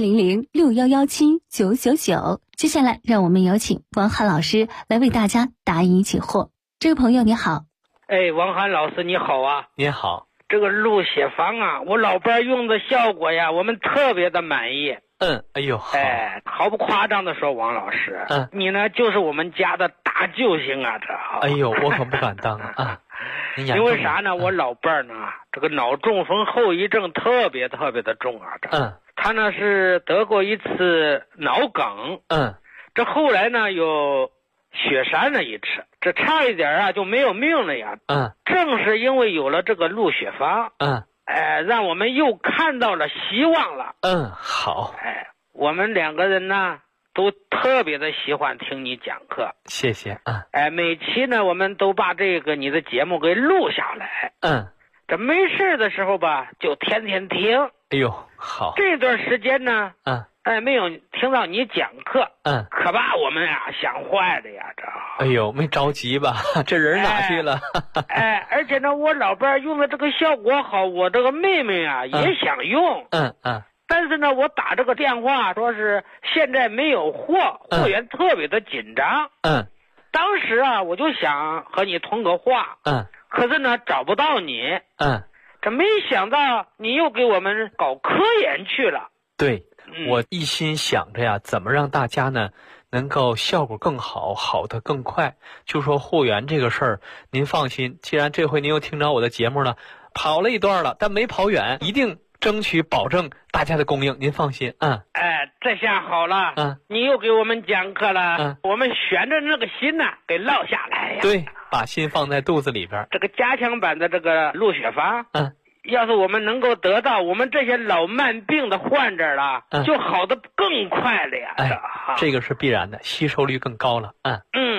40061179999。接下来，让我们有请王涵老师来为大家答疑解惑。这位朋友你好。 王涵老师你好啊。 您好。 这个鹿血方啊，我老伴用的效果呀，我们特别的满意。 哎呦，好。 毫不夸张的说，王老师，你呢就是我们家的大救星啊，这。 哎呦，我可不敢当啊。 因为啥呢？我老伴呢，这个脑中风后遗症特别特别的重啊，这。他呢是得过一次脑梗。这后来呢有血栓了一次，这差一点啊就没有命了呀。正是因为有了这个鹿血方，让我们又看到了希望了。 好。 我们两个人呢都特别的喜欢听你讲课。 谢谢。 每期呢我们都把这个你的节目给录下来。这没事的时候吧就天天听。 哎呦，好。 这段时间呢没有听到你讲课，可把我们呀想坏了呀，这。 哎呦，没着急吧？这人哪去了？ 而且呢，我老伴用的这个效果好，我这个妹妹啊也想用。但是呢，我打这个电话说是现在没有货，货源特别的紧张。当时啊，我就想和你通个话。可是呢，找不到你。这没想到你又给我们搞科研去了。 对。我一心想着呀，怎么让大家呢能够效果更好，好的更快。就说货源这个事儿，您放心，既然这回您又听着我的节目了，跑了一段了，但没跑远，一定争取保证大家的供应，您放心。 这下好了。你又给我们讲课了。我们悬着那个心呢给落下来呀。 对，把心放在肚子里边。 这个加强版的这个鹿血方，要是我们能够得到，我们这些老慢病的患者了，就好的更快了呀。 这个是必然的，吸收率更高了。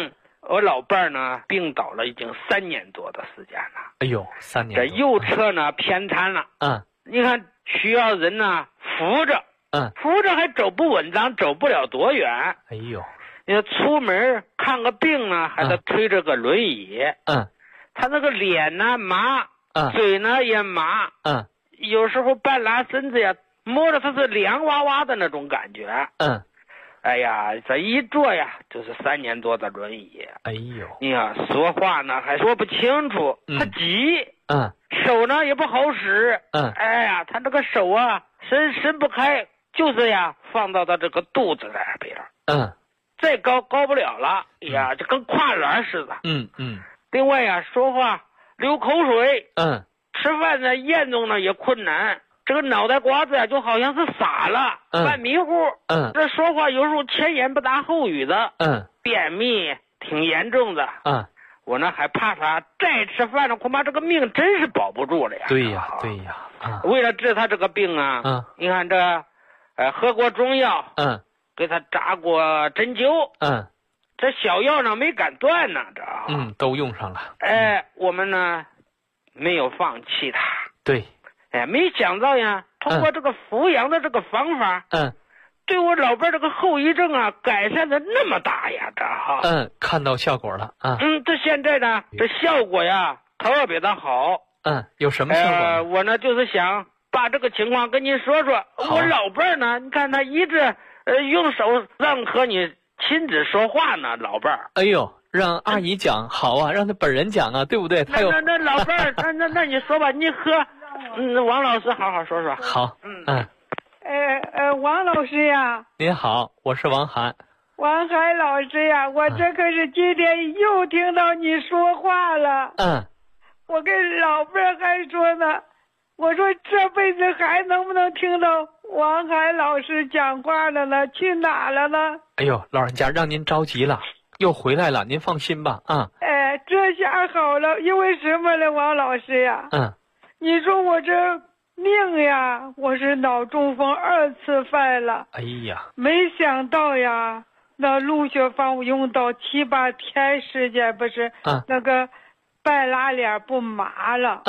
我老伴儿呢病倒了已经3年多的时间了。 哎呦，3年多。 这右侧呢偏瘫了。你看需要人呢扶着。扶着还走不稳当，走不了多远。 哎呦， 你说出门看个病呢，还得推着个轮椅。他那个脸呢麻，嘴呢也麻。有时候半拉身子呀，摸着他是凉哇哇的那种感觉。哎呀，这一坐呀，就是3年多的轮椅。 哎呦， 你看说话呢还说不清楚，他急。手呢也不好使。哎呀，他这个手啊伸不开。就是呀，放到他这个肚子那边。再高不了了。哎呀，就跟跨栏似的。另外呀，说话流口水。吃饭呢，咽动呢也困难。这个脑袋瓜子呀，就好像是傻了，半迷糊。这说话有时候前言不搭后语的。便秘挺严重的。我呢还怕他再吃饭呢，恐怕这个命真是保不住了呀。 对呀。 为了治他这个病啊，你看这。喝过中药，给他扎过针灸，这小药呢没敢断呢，这都用上了。 我们呢没有放弃他。 对， 没想到呀，通过这个扶阳的这个方法，对我老伴这个后遗症啊改善的那么大呀，这看到效果了啊。 这现在呢，这效果呀特别的好。 有什么效果？ 我呢就是想。把这个情况跟您说说。我老伴儿呢，你看他一直用手让和你亲自说话呢，老伴儿。 哎呦，让阿姨讲好啊，让他本人讲啊，对不对？他有那老伴儿，那你说吧，你和王老师好好说说。 好。 王老师呀。 您好，我是王涵。 王涵老师呀，我这可是今天又听到你说话了。我跟老伴儿还说呢。我说这辈子还能不能听到王涵老师讲话了呢？去哪了呢？ 哎呦，老人家让您着急了，又回来了，您放心吧啊。 这下好了，因为什么呢，王老师呀？你说我这命呀，我是脑中风2次犯了。 哎呀， 没想到呀，那陆血方我用到7、8天时间，不是那个半拉脸不麻了。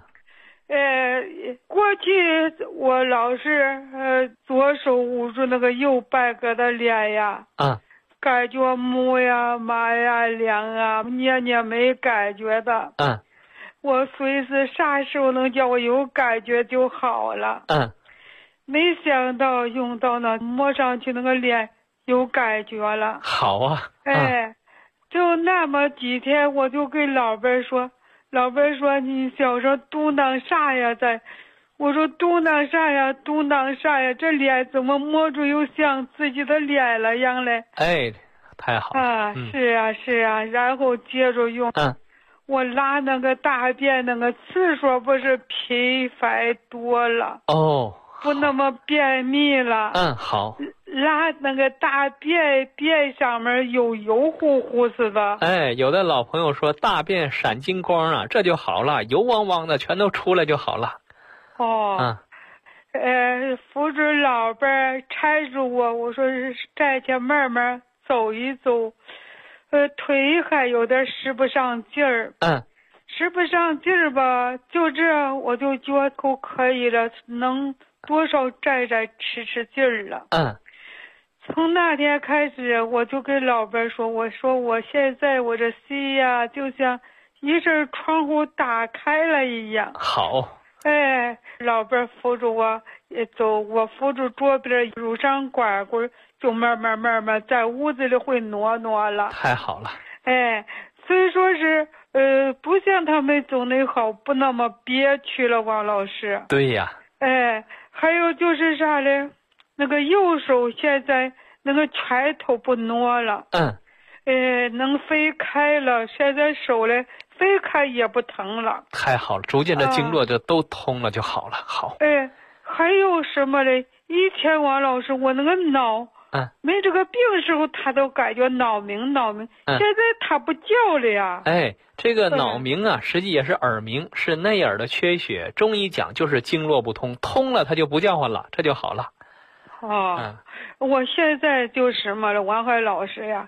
过去我老是左手捂住那个右半个的脸呀，感觉木呀、麻呀、凉啊，捏没感觉的。我随时啥时候能叫我有感觉就好了。没想到用到那摸上去那个脸有感觉了。 好啊。 就那么几天，我就跟老伴说。老伴说你小时候嘟囔啥呀？我说嘟囔啥呀？这脸怎么摸着又像自己的脸了样嘞？ 太好了。 是啊，然后接着用。我拉那个大便那个次数不是频繁多了。不那么便秘了。 好。 拉那个大便上面有油乎乎似的。 有的老朋友说大便闪金光啊，这就好了，油汪汪的全都出来就好了。 扶着老伴搀着我说站起慢慢走一走，腿还有点使不上劲儿。使不上劲儿吧，就这我就觉得可以了，能多少站吃劲儿了。从那天开始，我就跟老伴说，我说我现在我这心呀，就像一阵窗户打开了一样。 好。 老伴扶着我走，我扶着桌边入上拐棍，就慢慢在屋子里会挪了。 太好了。 所以说是不像他们走那好，不那么憋屈了，王老师。 对呀。 还有就是啥嘞？那个右手现在那个拳头不挪了。能飞开了，现在手嘞飞开也不疼了。 太好了，逐渐的经络就都通了就好了。好。 还有什么嘞？以前王老师我那个脑没这个病时候他都感觉脑鸣，现在他不叫了呀。 这个脑鸣啊，实际也是耳鸣，是内耳的缺血。中医讲就是经络不通，通了它就不叫唤了，这就好了。 我现在就什么了，王海老师呀，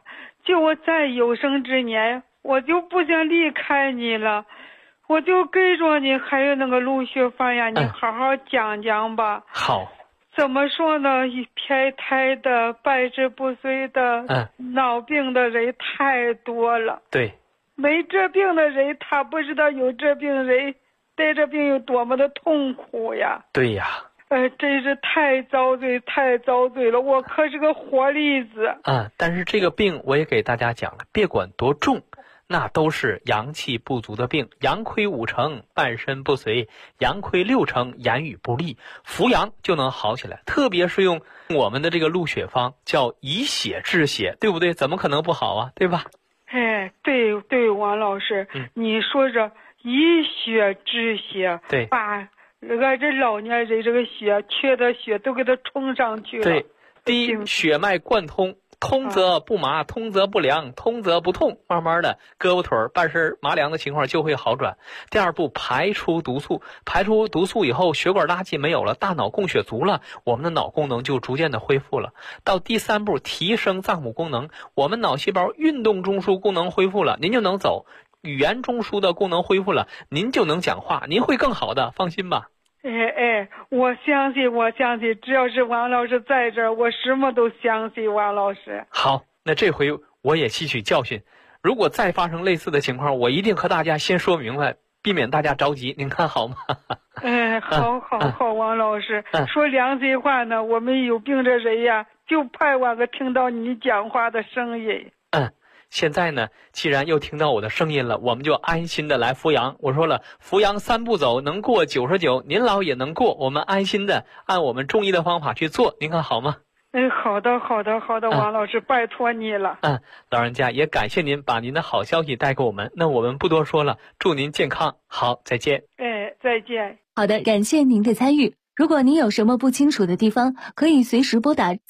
就我在有生之年，我就不想离开你了，我就给着你，还有那个陆学芳呀，你好好讲讲吧。 好。 怎么说呢？胚胎的、百日不遂的、脑病的人太多了。 对。 没这病的人，他不知道有这病人带着病有多么的痛苦呀。 对呀。 真是太遭罪，太遭罪了！我可是个活例子。 但是这个病我也给大家讲了，别管多重，那都是阳气不足的病。阳亏5成，半身不遂；阳亏6成，言语不利。服阳就能好起来，特别是用我们的这个陆血方，叫以血治血，对不对？怎么可能不好啊？对吧？ 对，王老师，你说着以血治血， 对， 把这老年人这个血缺的血都给他冲上去了。 对，第一，血脉贯通，通则不麻，通则不凉，通则不痛，慢慢的胳膊腿半身麻凉的情况就会好转。第二步，排出毒素，排出毒素以后，血管垃圾没有了，大脑供血足了，我们的脑功能就逐渐的恢复了。到第三步，提升脏腑功能，我们脑细胞运动中枢功能恢复了，您就能走。语言中枢的功能恢复了，您就能讲话，您会更好的，放心吧。 我相信，只要是王老师在这儿，我什么都相信王老师。好， 那这回我也吸取教训，如果再发生类似的情况，我一定和大家先说明白，避免大家着急，您看好吗？ 好，王老师，说良心话呢，我们有病的人呀，就盼望着听到你讲话的声音。 现在呢，既然又听到我的声音了，我们就安心的来扶阳。我说了，扶阳3步走，能过99，您老也能过。我们安心的按我们中医的方法去做，您看好吗？ 好的，王老师，拜托你了。 老人家也感谢您把您的好消息带给我们。那我们不多说了，祝您健康。好，再见。 再见。 好的，感谢您的参与。如果您有什么不清楚的地方，可以随时拨打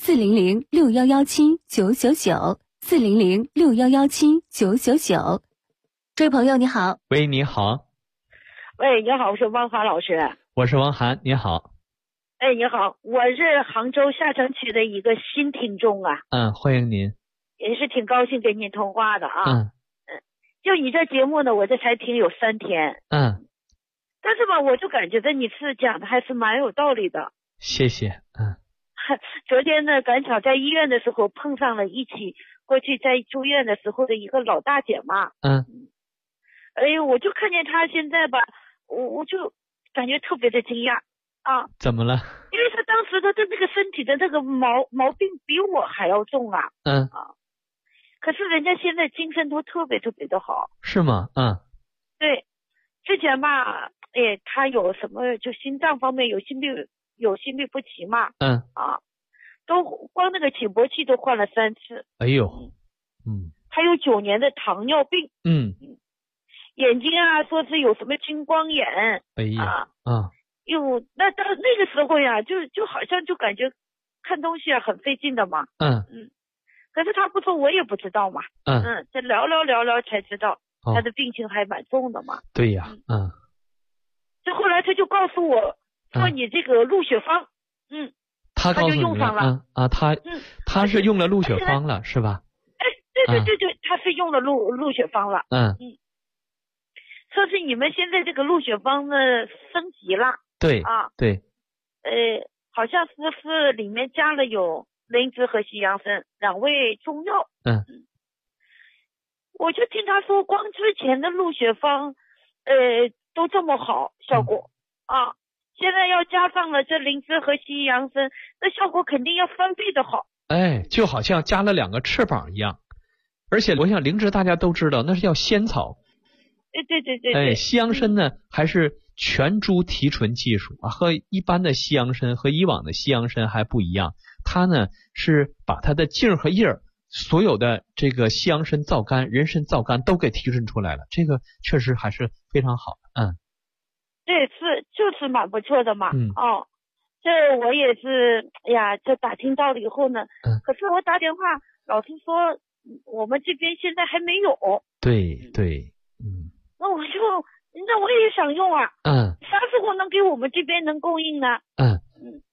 400-6117-999。400-6117-999。这位朋友你好。 喂，你好。 喂，你好，我是汪涵老师。 我是汪涵，你好。 你好，我是杭州下城区的一个新听众啊。 欢迎您。 也是挺高兴跟您通话的啊。就你这节目呢，我这才听有3天。但是吧，我就感觉你是讲的还是蛮有道理的。 谢谢。 昨天呢，赶巧在医院的时候碰上了一起过去在住院的时候的一个老大姐嘛。我就看见她现在吧，我就感觉特别的惊讶啊。 怎么了？ 因为她当时她的那个身体的那个毛病比我还要重啊。可是人家现在精神都特别特别的好。 是吗？ 对，之前吧，她有什么就心脏方面有心律不齐嘛。都光那个起搏器都换了3次。 哎呦。 还有9年的糖尿病。眼睛啊，说是有什么青光眼。 哎呀。 那到那个时候呀，就好像就感觉看东西啊很费劲的嘛。可是他不说，我也不知道嘛。这聊才知道，他的病情还蛮重的嘛。 对呀。 这后来他就告诉我说，你这个陆血芳， 他就用上了。 他是用了陆血芳了，是吧？ 对，他是用了陆血芳了。说是你们现在这个陆血芳呢升级了。 对。对。 好像是里面加了有灵芝和西洋参2味中药。我就听他说，光之前的陆血芳，都这么好效果啊，现在要加上了这灵芝和西洋参，那效果肯定要翻倍的好。 就好像加了2个翅膀一样。而且我想灵芝大家都知道，那是叫仙草。 对。 西洋参呢，还是全株提纯技术啊，和一般的西洋参和以往的西洋参还不一样。它呢是把它的茎和叶所有的这个西洋参皂苷、人参皂苷都给提纯出来了，这个确实还是非常好的。 对，就是蛮不错的嘛。这我也是，这打听到了以后呢，可是我打电话，老师说我们这边现在还没有。 对。 那我也想用啊。啥时候能给我们这边能供应呢？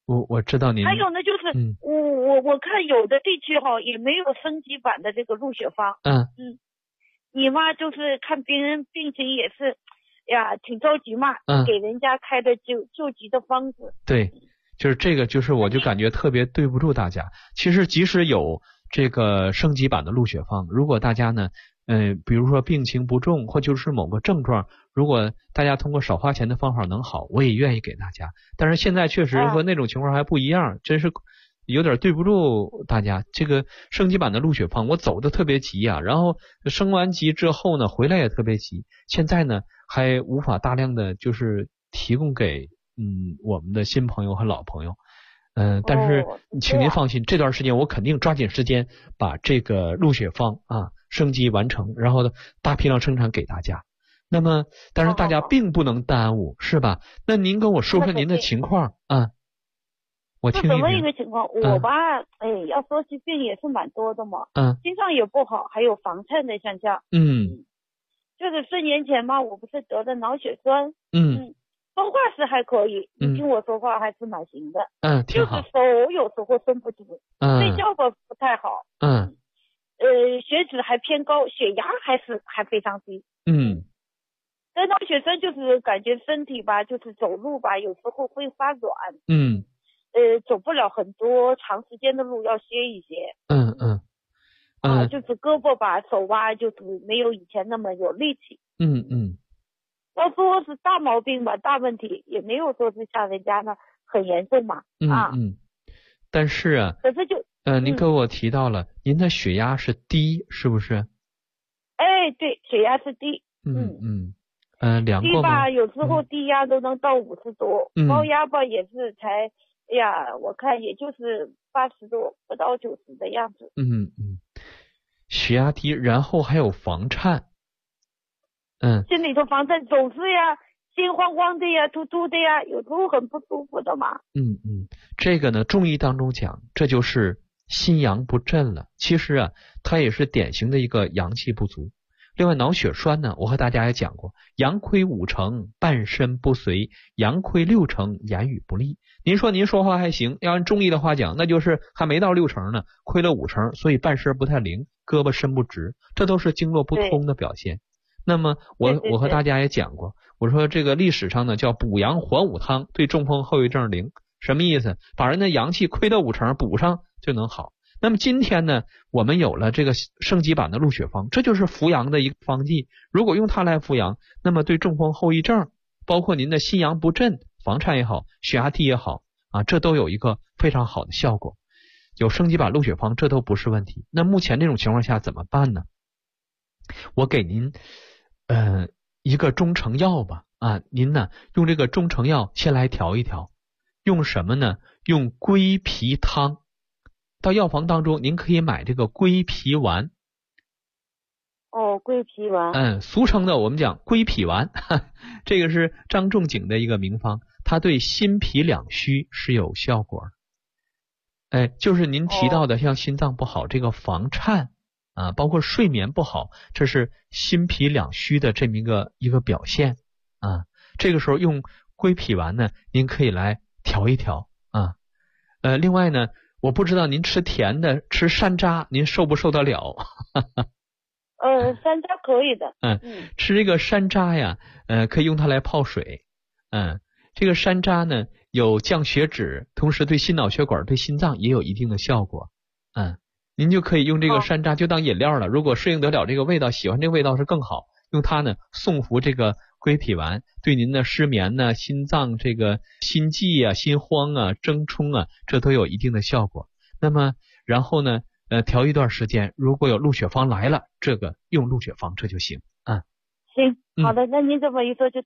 我知道您。 还有呢，就是我看有的地区哈也没有升级版的这个入血方。你妈就是看别人病情也是呀挺着急嘛，给人家开的救急的方子。 对，就是这个，就是我就感觉特别对不住大家。其实即使有这个升级版的入血方，如果大家呢比如说病情不重，或就是某个症状，如果大家通过少花钱的方法能好，我也愿意给大家。但是现在确实和那种情况还不一样，真是有点对不住大家。这个升级版的入血方我走的特别急啊，然后升完级之后呢回来也特别急，现在呢还无法大量的就是提供给我们的新朋友和老朋友。但是请您放心，这段时间我肯定抓紧时间把这个入血方升级完成，然后大批量生产给大家。那么但是大家并不能耽误，是吧？那您跟我说说您的情况我听一听。 怎么一个情况？我吧要说起病也是蛮多的嘛。心脏也不好，还有房颤的现象。就是4年前嘛，我不是得的脑血栓。说话是还可以，你听我说话还是蛮行的。 挺好。 就是手有时候伸不直，睡觉吧不太好。血脂还偏高，血压还非常低。得脑血栓就是感觉身体吧，就是走路吧，有时候会发软。走不了很多长时间的路，要歇一歇。就是胳膊吧，手吧，就是没有以前那么有力气。要说是大毛病吧，大问题也没有说是像人家那很严重嘛。 但是可是就您跟我提到了您的血压是低，是不是？ 对，血压是低。 量过吗？ 低吧，有时候低压都能到50多，高压吧也是才我看也就是80多，不到90的样子。 血压低，然后还有房颤。 心里头房颤总是心慌慌的突突的有时候很不舒服的嘛。 这个呢，中医当中讲，这就是心阳不振了。其实它也是典型的一个阳气不足。另外脑血栓呢，我和大家也讲过，阳亏5成，半身不遂；阳亏6成，言语不利。您说您说话还行，要按中医的话讲，那就是还没到6成呢，亏了5成，所以半身不太灵，胳膊伸不直，这都是经络不通的表现。那么我和大家也讲过，我说这个历史上呢叫补阳还5汤，对中风后遗症灵。什么意思？把人的阳气亏到5成补上就能好。那么今天呢，我们有了这个升级版的入血方，这就是扶阳的一个方剂。如果用它来扶阳，那么对中风后遗症，包括您的心阳不振、房颤也好、血压低也好这都有一个非常好的效果。有升级版入血方，这都不是问题。那目前这种情况下怎么办呢？我给您一个中成药吧。您呢用这个中成药先来调一调。用什么呢？用归脾汤。到药房当中您可以买这个归脾丸。 归脾丸。 俗称的我们讲归脾丸，这个是张仲景的一个名方，它对心脾两虚是有效果的。就是您提到的像心脏不好，这个房颤包括睡眠不好，这是心脾两虚的这么一个表现这个时候用归脾丸呢，您可以来调一调另外呢，我不知道您吃甜的，吃山楂您受不受得了？ 山楂可以的。 吃这个山楂呀，可以用它来泡水。这个山楂呢有降血脂，同时对心脑血管、对心脏也有一定的效果。您就可以用这个山楂就当饮料了。如果适应得了这个味道，喜欢这个味道是更好。用它呢送服这个归脾丸，对您的失眠呢、心脏这个心悸心慌怔冲这都有一定的效果。那么然后呢调一段时间，如果有入血方来了，这个用入血方这就行。 行，好的，那您这么一说就